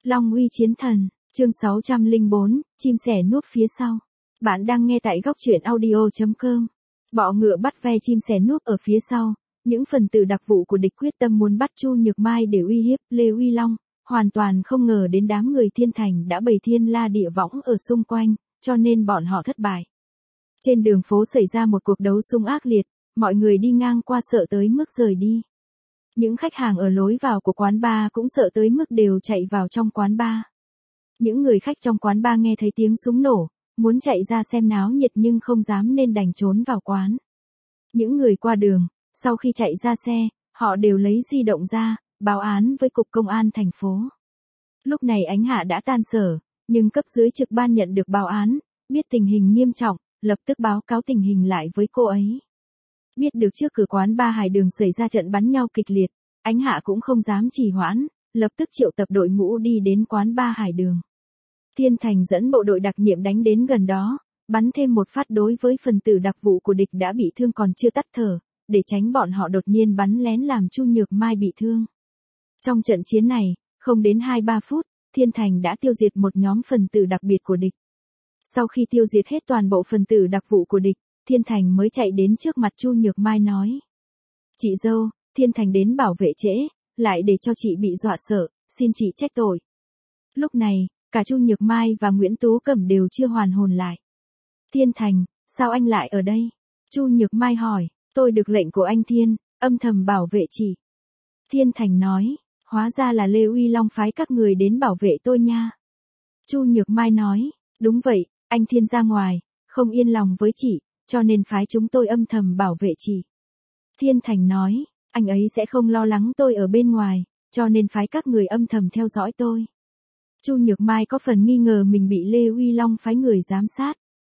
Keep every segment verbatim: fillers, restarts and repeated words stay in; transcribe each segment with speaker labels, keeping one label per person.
Speaker 1: Long uy chiến thần, chương sáu trăm lẻ bốn, chim sẻ núp phía sau. Bạn đang nghe tại góc truyện audio chấm com. Bọ ngựa bắt ve chim sẻ núp ở phía sau, những phần tử đặc vụ của địch quyết tâm muốn bắt Chu Nhược Mai để uy hiếp Lê Uy Long, hoàn toàn không ngờ đến đám người Thiên Thành đã bày thiên la địa võng ở xung quanh, cho nên bọn họ thất bại. Trên đường phố xảy ra một cuộc đấu súng ác liệt, mọi người đi ngang qua sợ tới mức rời đi. Những khách hàng ở lối vào của quán bar cũng sợ tới mức đều chạy vào trong quán bar. Những người khách trong quán bar nghe thấy tiếng súng nổ, muốn chạy ra xem náo nhiệt nhưng không dám nên đành trốn vào quán. Những người qua đường, sau khi chạy ra xe, họ đều lấy di động ra, báo án với cục công an thành phố. Lúc này Ánh Hạ đã tan sở, nhưng cấp dưới trực ban nhận được báo án, biết tình hình nghiêm trọng, lập tức báo cáo tình hình lại với cô ấy. Biết được trước cửa quán bar Hải Đường xảy ra trận bắn nhau kịch liệt, Ánh Hạ cũng không dám trì hoãn, lập tức triệu tập đội ngũ đi đến quán bar Hải Đường. Thiên Thành dẫn bộ đội đặc nhiệm đánh đến gần đó, bắn thêm một phát đối với phần tử đặc vụ của địch đã bị thương còn chưa tắt thở, để tránh bọn họ đột nhiên bắn lén làm Chu Nhược Mai bị thương. Trong trận chiến này, không đến hai ba phút, Thiên Thành đã tiêu diệt một nhóm phần tử đặc biệt của địch. Sau khi tiêu diệt hết toàn bộ phần tử đặc vụ của địch, Thiên Thành mới chạy đến trước mặt Chu Nhược Mai nói. Chị dâu, Thiên Thành đến bảo vệ trễ, lại để cho chị bị dọa sợ, xin chị trách tội. Lúc này, cả Chu Nhược Mai và Nguyễn Tú Cẩm đều chưa hoàn hồn lại. Thiên Thành, sao anh lại ở đây? Chu Nhược Mai hỏi, tôi được lệnh của anh Thiên, âm thầm bảo vệ chị. Thiên Thành nói, hóa ra là Lê Uy Long phái các người đến bảo vệ tôi nha. Chu Nhược Mai nói, đúng vậy, anh Thiên ra ngoài, không yên lòng với chị, cho nên phái chúng tôi âm thầm bảo vệ chị. Thiên Thành nói, anh ấy sẽ không lo lắng tôi ở bên ngoài, cho nên phái các người âm thầm theo dõi tôi. Chu Nhược Mai có phần nghi ngờ mình bị Lê Uy Long phái người giám sát.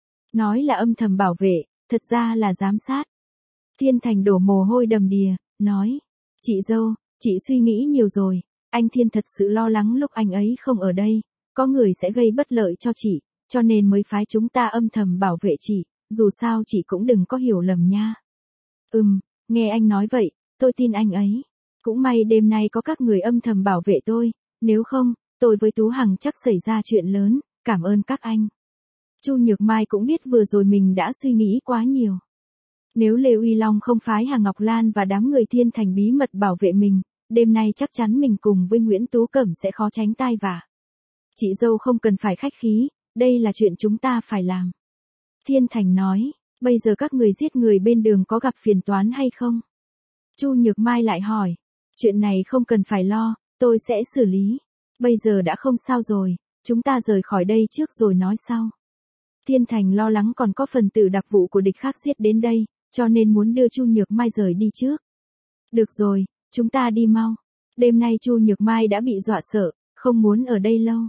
Speaker 1: Nói là âm thầm bảo vệ, thật ra là giám sát. Thiên Thành đổ mồ hôi đầm đìa, nói, chị dâu, chị suy nghĩ nhiều rồi, anh Thiên thật sự lo lắng lúc anh ấy không ở đây, có người sẽ gây bất lợi cho chị, cho nên mới phái chúng ta âm thầm bảo vệ chị, dù sao chị cũng đừng có hiểu lầm nha. Ừm, nghe anh nói vậy, tôi tin anh ấy. Cũng may đêm nay có các người âm thầm bảo vệ tôi, nếu không, tôi với Tú Hằng chắc xảy ra chuyện lớn, cảm ơn các anh. Chu Nhược Mai cũng biết vừa rồi mình đã suy nghĩ quá nhiều. Nếu Lê Uy Long không phái Hà Ngọc Lan và đám người Thiên Thành bí mật bảo vệ mình, đêm nay chắc chắn mình cùng với Nguyễn Tú Cẩm sẽ khó tránh tai vạ. Chị dâu không cần phải khách khí, đây là chuyện chúng ta phải làm. Thiên Thành nói, bây giờ các người giết người bên đường có gặp phiền toán hay không? Chu Nhược Mai lại hỏi, chuyện này không cần phải lo, tôi sẽ xử lý. Bây giờ đã không sao rồi, chúng ta rời khỏi đây trước rồi nói sau. Thiên Thành lo lắng còn có phần tử đặc vụ của địch khác giết đến đây, cho nên muốn đưa Chu Nhược Mai rời đi trước. Được rồi, chúng ta đi mau. Đêm nay Chu Nhược Mai đã bị dọa sợ, không muốn ở đây lâu.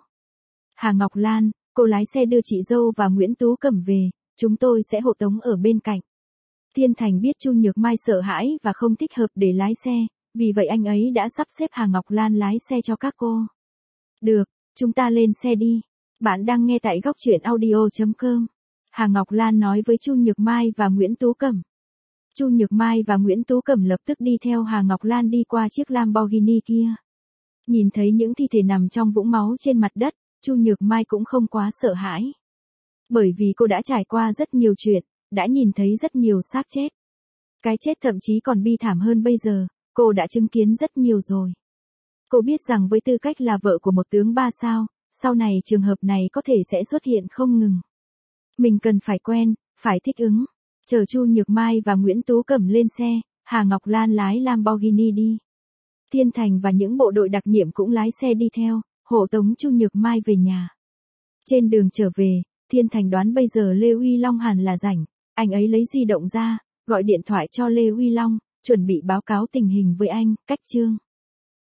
Speaker 1: Hà Ngọc Lan, cô lái xe đưa chị dâu và Nguyễn Tú Cẩm về, chúng tôi sẽ hộ tống ở bên cạnh. Thiên Thành biết Chu Nhược Mai sợ hãi và không thích hợp để lái xe, vì vậy anh ấy đã sắp xếp Hà Ngọc Lan lái xe cho các cô. Được, chúng ta lên xe đi. Bạn đang nghe tại góc truyện audio chấm com. Hà Ngọc Lan nói với Chu Nhược Mai và Nguyễn Tú Cẩm. Chu Nhược Mai và Nguyễn Tú Cẩm lập tức đi theo Hà Ngọc Lan đi qua chiếc Lamborghini kia. Nhìn thấy những thi thể nằm trong vũng máu trên mặt đất, Chu Nhược Mai cũng không quá sợ hãi. Bởi vì cô đã trải qua rất nhiều chuyện, đã nhìn thấy rất nhiều xác chết. Cái chết thậm chí còn bi thảm hơn bây giờ, cô đã chứng kiến rất nhiều rồi. Cô biết rằng với tư cách là vợ của một tướng ba sao, sau này trường hợp này có thể sẽ xuất hiện không ngừng. Mình cần phải quen, phải thích ứng. Chờ Chu Nhược Mai và Nguyễn Tú Cẩm lên xe, Hà Ngọc Lan lái Lamborghini đi. Thiên Thành và những bộ đội đặc nhiệm cũng lái xe đi theo, hộ tống Chu Nhược Mai về nhà. Trên đường trở về, Thiên Thành đoán bây giờ Lê Uy Long hẳn là rảnh, anh ấy lấy di động ra, gọi điện thoại cho Lê Uy Long, chuẩn bị báo cáo tình hình với anh, cách chương.